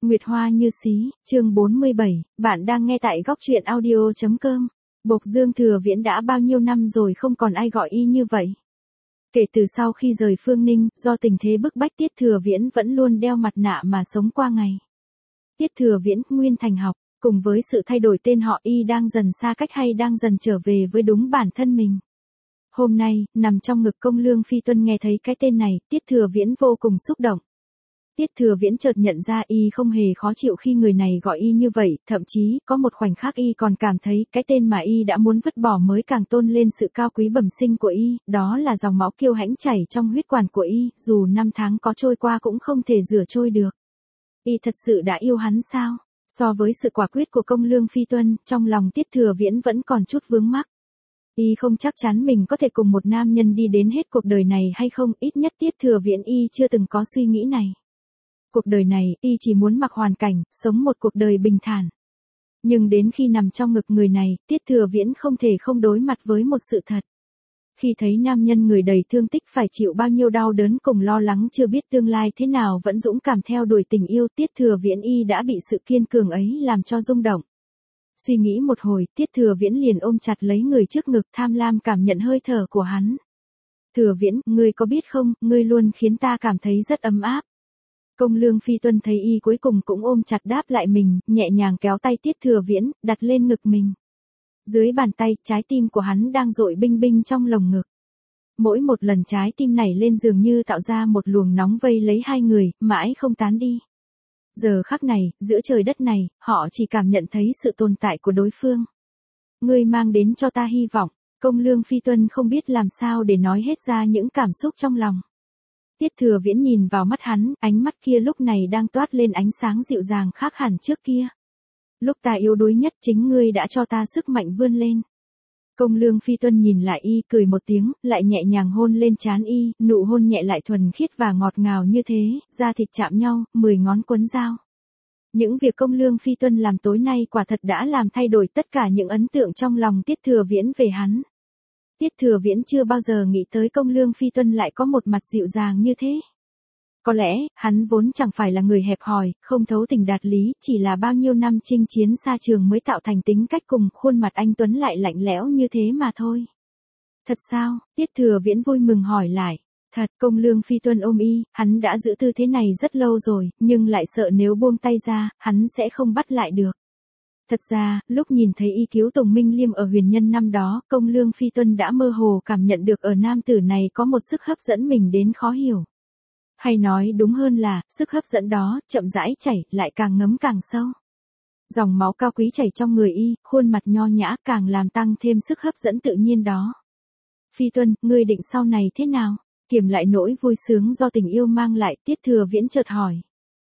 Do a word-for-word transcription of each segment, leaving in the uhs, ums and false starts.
Nguyệt Hoa như xí, chương bốn mươi bảy, bạn đang nghe tại góc truyện audio.com. Bộc Dương Thừa Viễn đã bao nhiêu năm rồi không còn ai gọi y như vậy. Kể từ sau khi rời Phương Ninh, do tình thế bức bách Tiết Thừa Viễn vẫn luôn đeo mặt nạ mà sống qua ngày. Tiết Thừa Viễn, Nguyên Thành học, cùng với sự thay đổi tên họ y đang dần xa cách hay đang dần trở về với đúng bản thân mình. Hôm nay, nằm trong ngực Công Lương Phi Tuân nghe thấy cái tên này, Tiết Thừa Viễn vô cùng xúc động. Tiết Thừa Viễn chợt nhận ra y không hề khó chịu khi người này gọi y như vậy, thậm chí, có một khoảnh khắc y còn cảm thấy cái tên mà y đã muốn vứt bỏ mới càng tôn lên sự cao quý bẩm sinh của y, đó là dòng máu kiêu hãnh chảy trong huyết quản của y, dù năm tháng có trôi qua cũng không thể rửa trôi được. Y thật sự đã yêu hắn sao? So với sự quả quyết của Công Lương Phi Tuân, trong lòng Tiết Thừa Viễn vẫn còn chút vướng mắc. Y không chắc chắn mình có thể cùng một nam nhân đi đến hết cuộc đời này hay không, ít nhất Tiết Thừa Viễn y chưa từng có suy nghĩ này. Cuộc đời này, y chỉ muốn mặc hoàn cảnh, sống một cuộc đời bình thản. Nhưng đến khi nằm trong ngực người này, Tiết Thừa Viễn không thể không đối mặt với một sự thật. Khi thấy nam nhân người đầy thương tích phải chịu bao nhiêu đau đớn cùng lo lắng chưa biết tương lai thế nào vẫn dũng cảm theo đuổi tình yêu, Tiết Thừa Viễn y đã bị sự kiên cường ấy làm cho rung động. Suy nghĩ một hồi, Tiết Thừa Viễn liền ôm chặt lấy người trước ngực, tham lam cảm nhận hơi thở của hắn. Thừa Viễn, ngươi có biết không, ngươi luôn khiến ta cảm thấy rất ấm áp. Công Lương Phi Tuân thấy y cuối cùng cũng ôm chặt đáp lại mình, nhẹ nhàng kéo tay Tiết Thừa Viễn, đặt lên ngực mình. Dưới bàn tay, trái tim của hắn đang dội binh binh trong lồng ngực. Mỗi một lần trái tim nảy lên dường như tạo ra một luồng nóng vây lấy hai người, mãi không tán đi. Giờ khắc này, giữa trời đất này, họ chỉ cảm nhận thấy sự tồn tại của đối phương. Ngươi mang đến cho ta hy vọng. Công Lương Phi Tuân không biết làm sao để nói hết ra những cảm xúc trong lòng. Tiết Thừa Viễn nhìn vào mắt hắn, ánh mắt kia lúc này đang toát lên ánh sáng dịu dàng khác hẳn trước kia. Lúc ta yếu đuối nhất chính ngươi đã cho ta sức mạnh vươn lên. Công Lương Phi Tuân nhìn lại y, cười một tiếng, lại nhẹ nhàng hôn lên trán y, nụ hôn nhẹ lại thuần khiết và ngọt ngào như thế, da thịt chạm nhau, mười ngón quấn dao. Những việc Công Lương Phi Tuân làm tối nay quả thật đã làm thay đổi tất cả những ấn tượng trong lòng Tiết Thừa Viễn về hắn. Tiết Thừa Viễn chưa bao giờ nghĩ tới Công Lương Phi Tuân lại có một mặt dịu dàng như thế. Có lẽ, hắn vốn chẳng phải là người hẹp hòi, không thấu tình đạt lý, chỉ là bao nhiêu năm chinh chiến xa trường mới tạo thành tính cách cùng khuôn mặt anh Tuấn lại lạnh lẽo như thế mà thôi. Thật sao? Tiết Thừa Viễn vui mừng hỏi lại. Thật, Công Lương Phi Tuân ôm y, hắn đã giữ tư thế này rất lâu rồi, nhưng lại sợ nếu buông tay ra, hắn sẽ không bắt lại được. Thật ra, lúc nhìn thấy y cứu Tùng Minh Liêm ở Huyền Nhân năm đó, Công Lương Phi Tuân đã mơ hồ cảm nhận được ở nam tử này có một sức hấp dẫn mình đến khó hiểu. Hay nói đúng hơn là, sức hấp dẫn đó, chậm rãi chảy, lại càng ngấm càng sâu. Dòng máu cao quý chảy trong người y, khuôn mặt nho nhã càng làm tăng thêm sức hấp dẫn tự nhiên đó. Phi Tuân, ngươi định sau này thế nào? Kiềm lại nỗi vui sướng do tình yêu mang lại, Tiết Thừa Viễn chợt hỏi.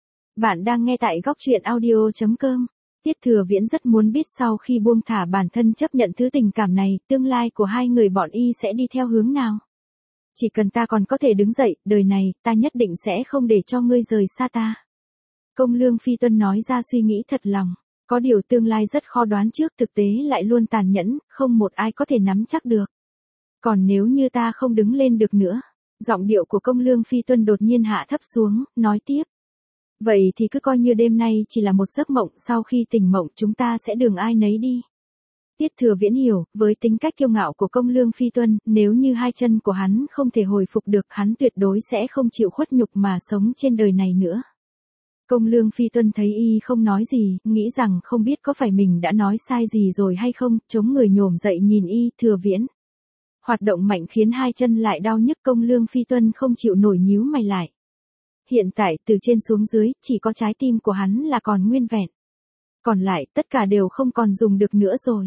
Bạn đang nghe tại góc truyện audio.com. Tiết Thừa Viễn rất muốn biết sau khi buông thả bản thân chấp nhận thứ tình cảm này, tương lai của hai người bọn y sẽ đi theo hướng nào. Chỉ cần ta còn có thể đứng dậy, đời này, ta nhất định sẽ không để cho ngươi rời xa ta. Công Lương Phi Tuân nói ra suy nghĩ thật lòng. Có điều tương lai rất khó đoán trước, thực tế lại luôn tàn nhẫn, không một ai có thể nắm chắc được. Còn nếu như ta không đứng lên được nữa. Giọng điệu của Công Lương Phi Tuân đột nhiên hạ thấp xuống, nói tiếp. Vậy thì cứ coi như đêm nay chỉ là một giấc mộng, sau khi tỉnh mộng chúng ta sẽ đường ai nấy đi. Tiết Thừa Viễn hiểu, với tính cách kiêu ngạo của Công Lương Phi Tuân, nếu như hai chân của hắn không thể hồi phục được, hắn tuyệt đối sẽ không chịu khuất nhục mà sống trên đời này nữa. Công Lương Phi Tuân thấy y không nói gì, nghĩ rằng không biết có phải mình đã nói sai gì rồi hay không, chống người nhổm dậy nhìn y. Thừa Viễn. Hoạt động mạnh khiến hai chân lại đau nhức, Công Lương Phi Tuân không chịu nổi nhíu mày lại. Hiện tại, từ trên xuống dưới, chỉ có trái tim của hắn là còn nguyên vẹn. Còn lại, tất cả đều không còn dùng được nữa rồi.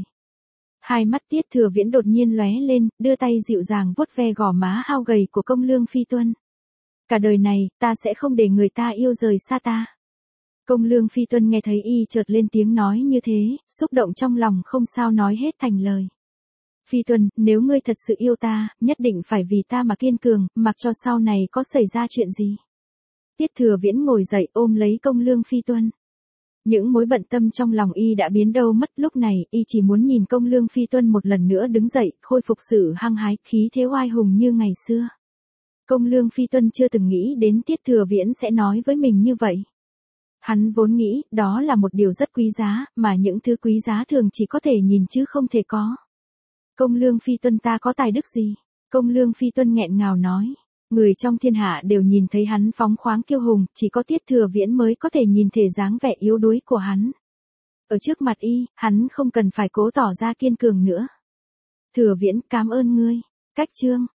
Hai mắt Tiết Thừa Viễn đột nhiên lóe lên, đưa tay dịu dàng vuốt ve gò má hao gầy của Công Lương Phi Tuân. Cả đời này, ta sẽ không để người ta yêu rời xa ta. Công Lương Phi Tuân nghe thấy y chợt lên tiếng nói như thế, xúc động trong lòng không sao nói hết thành lời. Phi Tuân, nếu ngươi thật sự yêu ta, nhất định phải vì ta mà kiên cường, mặc cho sau này có xảy ra chuyện gì. Tiết Thừa Viễn ngồi dậy ôm lấy Công Lương Phi Tuân. Những mối bận tâm trong lòng y đã biến đâu mất, lúc này, y chỉ muốn nhìn Công Lương Phi Tuân một lần nữa đứng dậy, khôi phục sự hăng hái, khí thế oai hùng như ngày xưa. Công Lương Phi Tuân chưa từng nghĩ đến Tiết Thừa Viễn sẽ nói với mình như vậy. Hắn vốn nghĩ, đó là một điều rất quý giá, mà những thứ quý giá thường chỉ có thể nhìn chứ không thể có. Công Lương Phi Tuân ta có tài đức gì? Công Lương Phi Tuân nghẹn ngào nói. Người trong thiên hạ đều nhìn thấy hắn phóng khoáng kiêu hùng, chỉ có Tiết Thừa Viễn mới có thể nhìn thể dáng vẻ yếu đuối của hắn. Ở trước mặt y, hắn không cần phải cố tỏ ra kiên cường nữa. Thừa Viễn, cảm ơn ngươi. Cách chương.